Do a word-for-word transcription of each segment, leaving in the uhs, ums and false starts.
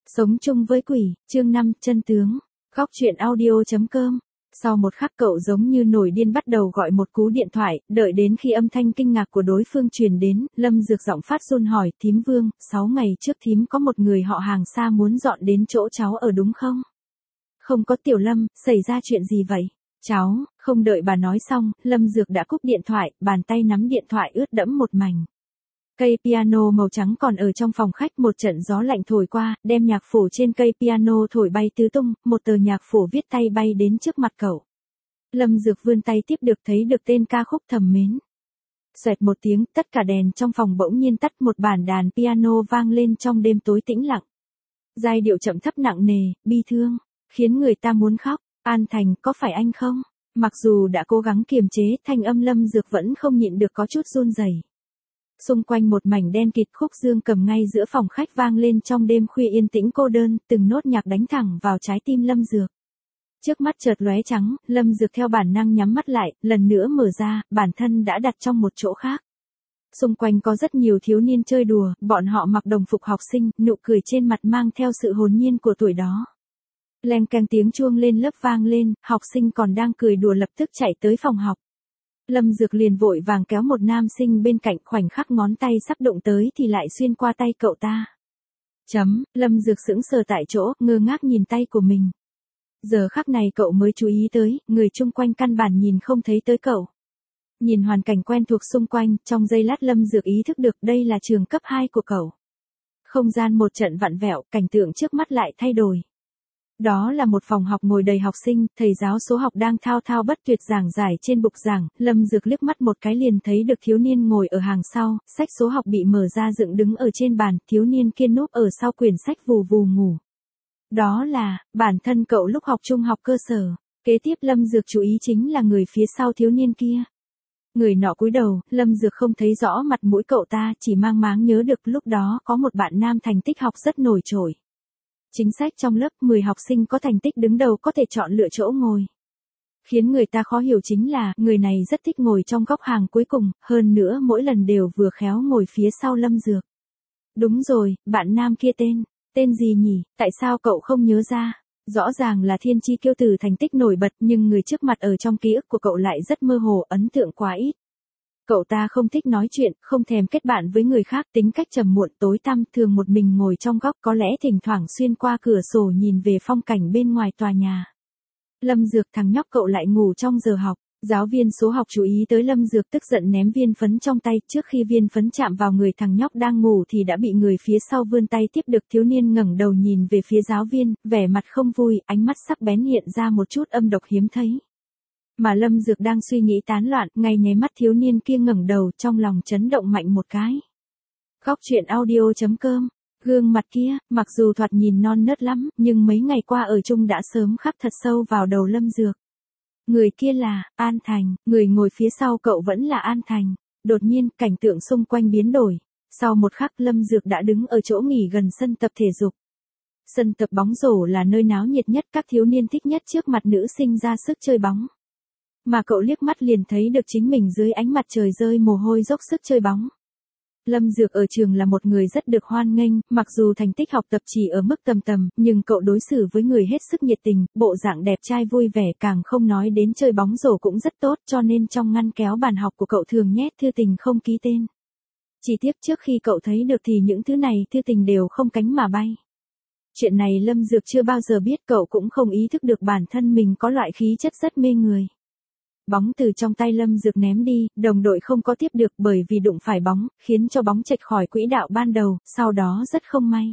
Sống chung với quỷ, chương năm, chân tướng. Góc truyện audio.com. Sau một khắc cậu giống như nổi điên bắt đầu gọi một cú điện thoại, đợi đến khi âm thanh kinh ngạc của đối phương truyền đến, Lâm Dược giọng phát run hỏi, thím Vương, sáu ngày trước thím có một người họ hàng xa muốn dọn đến chỗ cháu ở đúng không? Không có Tiểu Lâm, xảy ra chuyện gì vậy? Cháu, không đợi bà nói xong, Lâm Dược đã cúp điện thoại, bàn tay nắm điện thoại ướt đẫm một mảnh. Cây piano màu trắng còn ở trong phòng khách, một trận gió lạnh thổi qua, đem nhạc phổ trên cây piano thổi bay tứ tung, một tờ nhạc phổ viết tay bay đến trước mặt cậu. Lâm Dược vươn tay tiếp được, thấy được tên ca khúc thầm mến. Xoẹt một tiếng, tất cả đèn trong phòng bỗng nhiên tắt, một bản đàn piano vang lên trong đêm tối tĩnh lặng. Giai điệu chậm thấp nặng nề, bi thương, khiến người ta muốn khóc. An Thành, có phải anh không? Mặc dù đã cố gắng kiềm chế, thanh âm Lâm Dược vẫn không nhịn được có chút run rẩy. Xung quanh một mảnh đen kịt, khúc dương cầm ngay giữa phòng khách vang lên trong đêm khuya yên tĩnh cô đơn, từng nốt nhạc đánh thẳng vào trái tim Lâm Dược. Trước mắt chợt lóe trắng, Lâm Dược theo bản năng nhắm mắt lại, lần nữa mở ra, bản thân đã đặt trong một chỗ khác. Xung quanh có rất nhiều thiếu niên chơi đùa, bọn họ mặc đồng phục học sinh, nụ cười trên mặt mang theo sự hồn nhiên của tuổi đó. Leng keng tiếng chuông lên lớp vang lên, học sinh còn đang cười đùa lập tức chạy tới phòng học. Lâm Dược liền vội vàng kéo một nam sinh bên cạnh, khoảnh khắc ngón tay sắp đụng tới thì lại xuyên qua tay cậu ta. Chấm, Lâm Dược sững sờ tại chỗ, ngơ ngác nhìn tay của mình. Giờ khắc này cậu mới chú ý tới, người chung quanh căn bản nhìn không thấy tới cậu. Nhìn hoàn cảnh quen thuộc xung quanh, trong giây lát Lâm Dược ý thức được đây là trường cấp hai của cậu. Không gian một trận vặn vẹo, cảnh tượng trước mắt lại thay đổi. Đó là một phòng học ngồi đầy học sinh, thầy giáo số học đang thao thao bất tuyệt giảng giải trên bục giảng, Lâm Dược liếc mắt một cái liền thấy được thiếu niên ngồi ở hàng sau, sách số học bị mở ra dựng đứng ở trên bàn, thiếu niên kia núp ở sau quyển sách vù vù ngủ. Đó là, bản thân cậu lúc học trung học cơ sở. Kế tiếp Lâm Dược chú ý chính là người phía sau thiếu niên kia. Người nọ cúi đầu, Lâm Dược không thấy rõ mặt mũi cậu ta, chỉ mang máng nhớ được lúc đó có một bạn nam thành tích học rất nổi trội. Chính sách trong lớp mười học sinh có thành tích đứng đầu có thể chọn lựa chỗ ngồi. Khiến người ta khó hiểu chính là, người này rất thích ngồi trong góc hàng cuối cùng, hơn nữa mỗi lần đều vừa khéo ngồi phía sau Lâm Dược. Đúng rồi, bạn nam kia tên, tên gì nhỉ, tại sao cậu không nhớ ra? Rõ ràng là thiên chi kiêu tử thành tích nổi bật nhưng người trước mặt ở trong ký ức của cậu lại rất mơ hồ, ấn tượng quá ít. Cậu ta không thích nói chuyện, không thèm kết bạn với người khác, tính cách trầm muộn tối tăm, thường một mình ngồi trong góc, có lẽ thỉnh thoảng xuyên qua cửa sổ nhìn về phong cảnh bên ngoài tòa nhà. Lâm Dược, thằng nhóc cậu lại ngủ trong giờ học. Giáo viên số học chú ý tới Lâm Dược tức giận ném viên phấn trong tay, trước khi viên phấn chạm vào người thằng nhóc đang ngủ thì đã bị người phía sau vươn tay tiếp được. Thiếu niên ngẩng đầu nhìn về phía giáo viên, vẻ mặt không vui, ánh mắt sắc bén hiện ra một chút âm độc hiếm thấy. Mà Lâm Dược đang suy nghĩ tán loạn, ngay nháy mắt thiếu niên kia ngẩng đầu, trong lòng chấn động mạnh một cái. Góc truyện audio.com. Gương mặt kia, mặc dù thoạt nhìn non nớt lắm, nhưng mấy ngày qua ở chung đã sớm khắc thật sâu vào đầu Lâm Dược. Người kia là An Thành, người ngồi phía sau cậu vẫn là An Thành. Đột nhiên, cảnh tượng xung quanh biến đổi. Sau một khắc Lâm Dược đã đứng ở chỗ nghỉ gần sân tập thể dục. Sân tập bóng rổ là nơi náo nhiệt nhất, các thiếu niên thích nhất trước mặt nữ sinh ra sức chơi bóng. Mà cậu liếc mắt liền thấy được chính mình dưới ánh mặt trời rơi mồ hôi dốc sức chơi bóng. Lâm Dược ở trường là một người rất được hoan nghênh, mặc dù thành tích học tập chỉ ở mức tầm tầm, nhưng cậu đối xử với người hết sức nhiệt tình, bộ dạng đẹp trai vui vẻ, càng không nói đến chơi bóng rổ cũng rất tốt, cho nên trong ngăn kéo bàn học của cậu thường nhét thư tình không ký tên. Chỉ tiếc trước khi cậu thấy được thì những thứ này thư tình đều không cánh mà bay. Chuyện này Lâm Dược chưa bao giờ biết, cậu cũng không ý thức được bản thân mình có loại khí chất rất mê người. Bóng từ trong tay Lâm Dược ném đi, đồng đội không có tiếp được bởi vì đụng phải bóng, khiến cho bóng chệch khỏi quỹ đạo ban đầu, sau đó rất không may.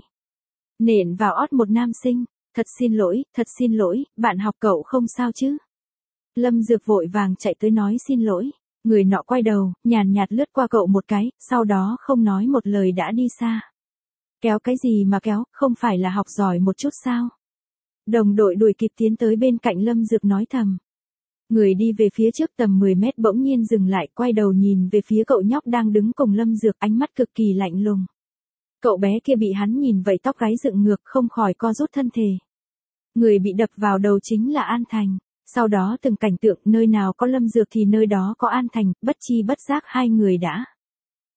Nện vào ót một nam sinh, thật xin lỗi, thật xin lỗi, bạn học cậu không sao chứ? Lâm Dược vội vàng chạy tới nói xin lỗi, người nọ quay đầu, nhàn nhạt lướt qua cậu một cái, sau đó không nói một lời đã đi xa. Kéo cái gì mà kéo, không phải là học giỏi một chút sao? Đồng đội đuổi kịp tiến tới bên cạnh Lâm Dược nói thầm. Người đi về phía trước tầm mười mét bỗng nhiên dừng lại, quay đầu nhìn về phía cậu nhóc đang đứng cùng Lâm Dược, ánh mắt cực kỳ lạnh lùng. Cậu bé kia bị hắn nhìn vậy tóc gáy dựng ngược, không khỏi co rút thân thể. Người bị đập vào đầu chính là An Thành. Sau đó từng cảnh tượng, nơi nào có Lâm Dược thì nơi đó có An Thành, bất chi bất giác hai người đã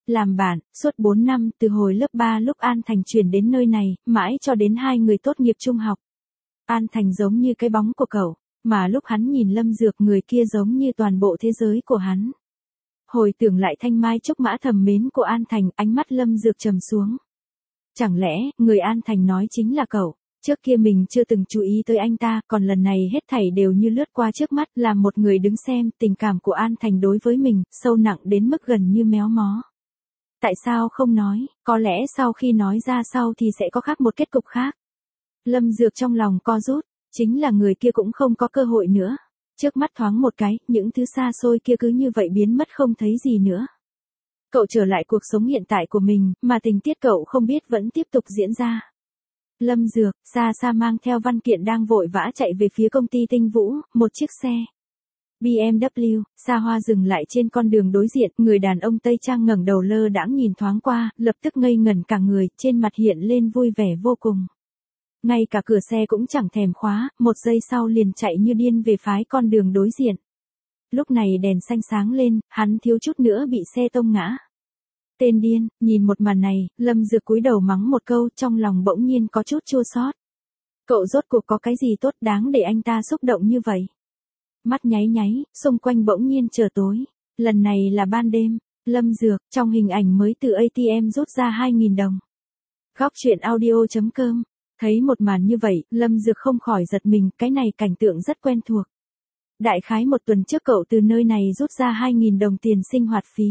làm bạn, suốt bốn năm, từ hồi lớp ba lúc An Thành chuyển đến nơi này, mãi cho đến hai người tốt nghiệp trung học. An Thành giống như cái bóng của cậu, mà lúc hắn nhìn Lâm Dược người kia giống như toàn bộ thế giới của hắn. Hồi tưởng lại thanh mai trúc mã thầm mến của An Thành, ánh mắt Lâm Dược trầm xuống. Chẳng lẽ, người An Thành nói chính là cậu? Trước kia mình chưa từng chú ý tới anh ta, còn lần này hết thảy đều như lướt qua trước mắt, làm một người đứng xem, tình cảm của An Thành đối với mình, sâu nặng đến mức gần như méo mó. Tại sao không nói, có lẽ sau khi nói ra sau thì sẽ có khác một kết cục khác. Lâm Dược trong lòng co rút, chính là người kia cũng không có cơ hội nữa. Trước mắt thoáng một cái, những thứ xa xôi kia cứ như vậy biến mất không thấy gì nữa. Cậu trở lại cuộc sống hiện tại của mình, mà tình tiết cậu không biết vẫn tiếp tục diễn ra. Lâm Dược, xa xa mang theo văn kiện đang vội vã chạy về phía công ty Tinh Vũ, một chiếc xe bê em vê xa hoa dừng lại trên con đường đối diện, người đàn ông Tây Trang ngẩng đầu lơ đãng nhìn thoáng qua, lập tức ngây ngẩn cả người, trên mặt hiện lên vui vẻ vô cùng. Ngay cả cửa xe cũng chẳng thèm khóa, một giây sau liền chạy như điên về phái con đường đối diện. Lúc này đèn xanh sáng lên, hắn thiếu chút nữa bị xe tông ngã. Tên điên, nhìn một màn này, Lâm Dược cúi đầu mắng một câu, trong lòng bỗng nhiên có chút chua xót. Cậu rốt cuộc có cái gì tốt đáng để anh ta xúc động như vậy? Mắt nháy nháy, xung quanh bỗng nhiên trở tối. Lần này là ban đêm, Lâm Dược, trong hình ảnh mới từ a tê em rút ra hai nghìn đồng. Góc truyện audio chấm com. Thấy một màn như vậy, Lâm Dược không khỏi giật mình, cái này cảnh tượng rất quen thuộc. Đại khái một tuần trước cậu từ nơi này rút ra hai nghìn đồng tiền sinh hoạt phí.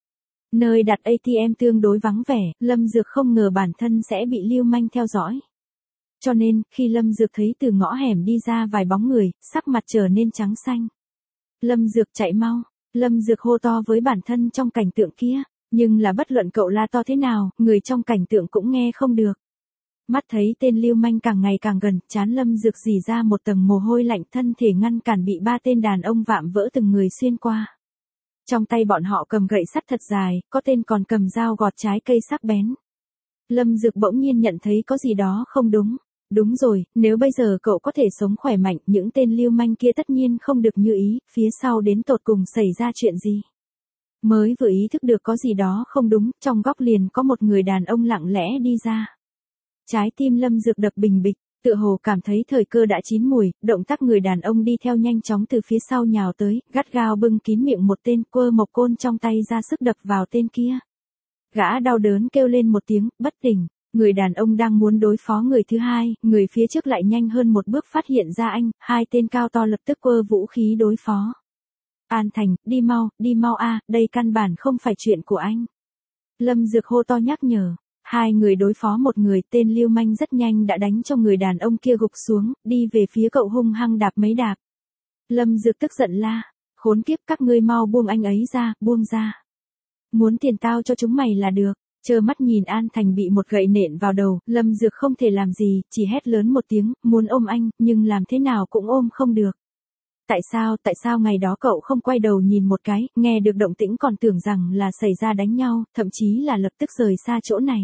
Nơi đặt a tê em tương đối vắng vẻ, Lâm Dược không ngờ bản thân sẽ bị lưu manh theo dõi. Cho nên, khi Lâm Dược thấy từ ngõ hẻm đi ra vài bóng người, sắc mặt trở nên trắng xanh. Lâm Dược chạy mau, Lâm Dược hô to với bản thân trong cảnh tượng kia, nhưng là bất luận cậu la to thế nào, người trong cảnh tượng cũng nghe không được. Mắt thấy tên lưu manh càng ngày càng gần, trán Lâm Dược rỉ ra một tầng mồ hôi lạnh, thân thể ngăn cản bị ba tên đàn ông vạm vỡ từng người xuyên qua. Trong tay bọn họ cầm gậy sắt thật dài, có tên còn cầm dao gọt trái cây sắc bén. Lâm Dược bỗng nhiên nhận thấy có gì đó không đúng. Đúng rồi, nếu bây giờ cậu có thể sống khỏe mạnh, những tên lưu manh kia tất nhiên không được như ý, phía sau đến tột cùng xảy ra chuyện gì. Mới vừa ý thức được có gì đó không đúng, trong góc liền có một người đàn ông lặng lẽ đi ra. Trái tim Lâm Dược đập bình bịch, tựa hồ cảm thấy thời cơ đã chín mùi, động tác người đàn ông đi theo nhanh chóng từ phía sau nhào tới, gắt gao bưng kín miệng một tên, quơ mộc côn trong tay ra sức đập vào tên kia. Gã đau đớn kêu lên một tiếng, bất tỉnh. Người đàn ông đang muốn đối phó người thứ hai, người phía trước lại nhanh hơn một bước phát hiện ra anh, hai tên cao to lập tức quơ vũ khí đối phó. An Thành, đi mau, đi mau a, đây căn bản không phải chuyện của anh. Lâm Dược hô to nhắc nhở. Hai người đối phó một người, tên lưu manh rất nhanh đã đánh cho người đàn ông kia gục xuống, đi về phía cậu hung hăng đạp mấy đạp. Lâm Dược tức giận la, khốn kiếp, các ngươi mau buông anh ấy ra, buông ra. Muốn tiền tao cho chúng mày là được. Trơ mắt nhìn An Thành bị một gậy nện vào đầu, Lâm Dược không thể làm gì, chỉ hét lớn một tiếng, muốn ôm anh, nhưng làm thế nào cũng ôm không được. Tại sao, tại sao ngày đó cậu không quay đầu nhìn một cái, nghe được động tĩnh còn tưởng rằng là xảy ra đánh nhau, thậm chí là lập tức rời xa chỗ này.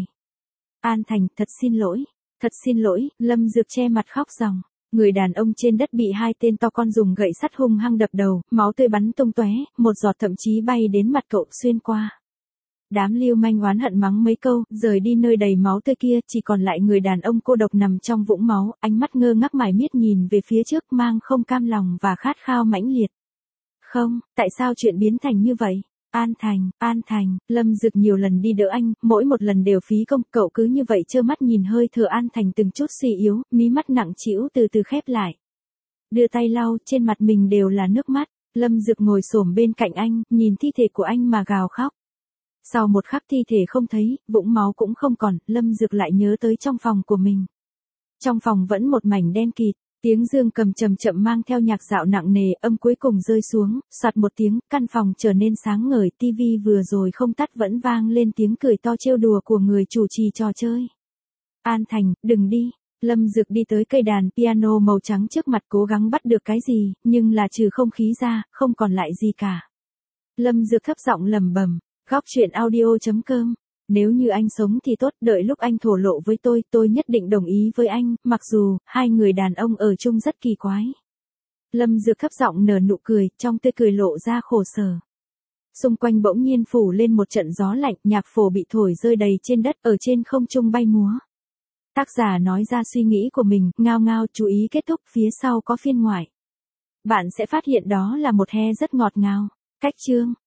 An Thành, thật xin lỗi, thật xin lỗi, Lâm Dược che mặt khóc ròng. Người đàn ông trên đất bị hai tên to con dùng gậy sắt hung hăng đập đầu, máu tươi bắn tung tóe, một giọt thậm chí bay đến mặt cậu xuyên qua. Đám lưu manh oán hận mắng mấy câu, rời đi nơi đầy máu tươi kia, chỉ còn lại người đàn ông cô độc nằm trong vũng máu, ánh mắt ngơ ngác mải miết nhìn về phía trước mang không cam lòng và khát khao mãnh liệt. Không, tại sao chuyện biến thành như vậy? An Thành, An Thành, Lâm Dược nhiều lần đi đỡ anh, mỗi một lần đều phí công, cậu cứ như vậy trơ mắt nhìn hơi thở An Thành từng chút suy yếu, mí mắt nặng trĩu từ từ khép lại. Đưa tay lau, trên mặt mình đều là nước mắt, Lâm Dược ngồi xổm bên cạnh anh, nhìn thi thể của anh mà gào khóc. Sau một khắc thi thể không thấy, vũng máu cũng không còn, Lâm Dược lại nhớ tới trong phòng của mình. Trong phòng vẫn một mảnh đen kịt, tiếng dương cầm chậm chậm mang theo nhạc dạo nặng nề, âm cuối cùng rơi xuống, soạt một tiếng, căn phòng trở nên sáng ngời, tivi vừa rồi không tắt vẫn vang lên tiếng cười to trêu đùa của người chủ trì trò chơi. An Thành, đừng đi. Lâm Dược đi tới cây đàn piano màu trắng trước mặt cố gắng bắt được cái gì, nhưng là trừ không khí ra, không còn lại gì cả. Lâm Dược thấp giọng lẩm bẩm. Góc truyện audio chấm com. Nếu như anh sống thì tốt, đợi lúc anh thổ lộ với tôi, tôi nhất định đồng ý với anh, mặc dù, hai người đàn ông ở chung rất kỳ quái. Lâm Dược thấp giọng nở nụ cười, trong tươi cười lộ ra khổ sở. Xung quanh bỗng nhiên phủ lên một trận gió lạnh, nhạc phổ bị thổi rơi đầy trên đất, ở trên không trung bay múa. Tác giả nói ra suy nghĩ của mình, ngao ngao, chú ý kết thúc, phía sau có phiên ngoại. Bạn sẽ phát hiện đó là một he rất ngọt ngào. Cách chương